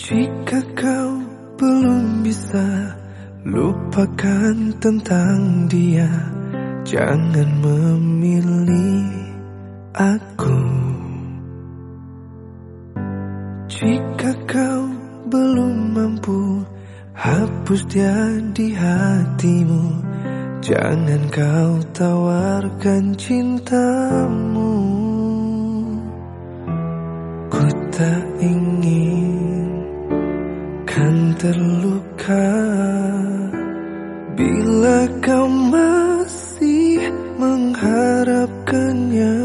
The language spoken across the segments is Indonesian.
Jika kau belum bisa lupakan tentang dia, jangan memilih aku. Jika kau belum mampu hapus dia di hatimu, jangan kau tawarkan cintamu. Ku tak ingin kan terluka bila kau masih mengharapkannya.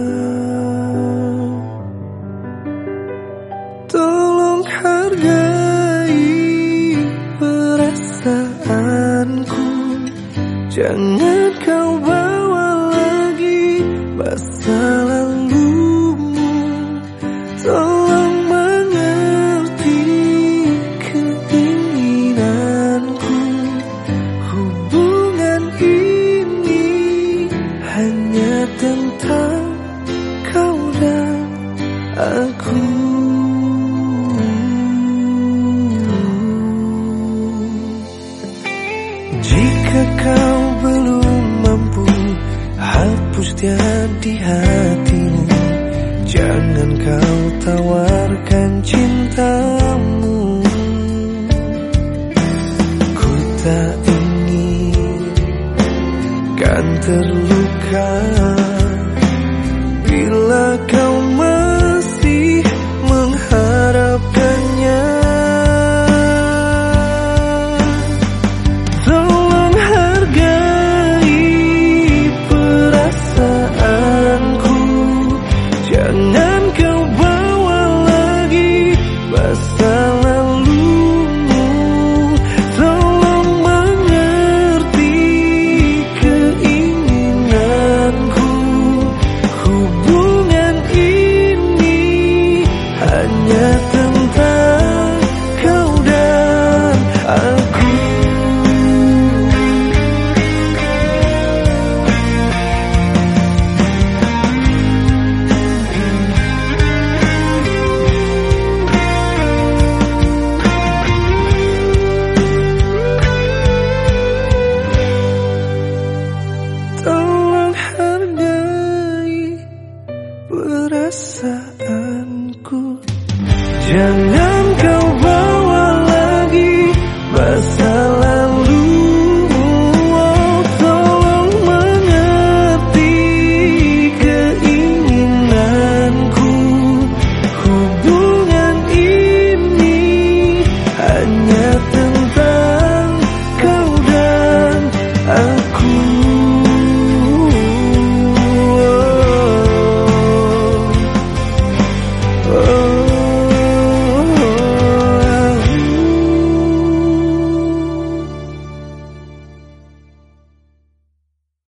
Tolong hargai perasaanku, jangan kau bawa lagi masa lalumu. Tolong mengerti keinginanku, hubungan ini hanya tentang kau dan aku. Jika kau belum mampu hapus dia di hatimu, jangan kau tawarkan cintamu. Ku tak ingin kan terluka bila kau masih mengharapkannya. Tolong hargai perasaanku, jangan kau bawa lagi masa lalumu. Tolong mengerti keinginanku, hubungan ini hanya tentang kau dan aku. Tolong hargai perasaanku, jangan kau bawa lagi masa lalumu. Oh, tolong mengerti keinginanku, hubungan ini hanya tentang kau dan aku. Oh.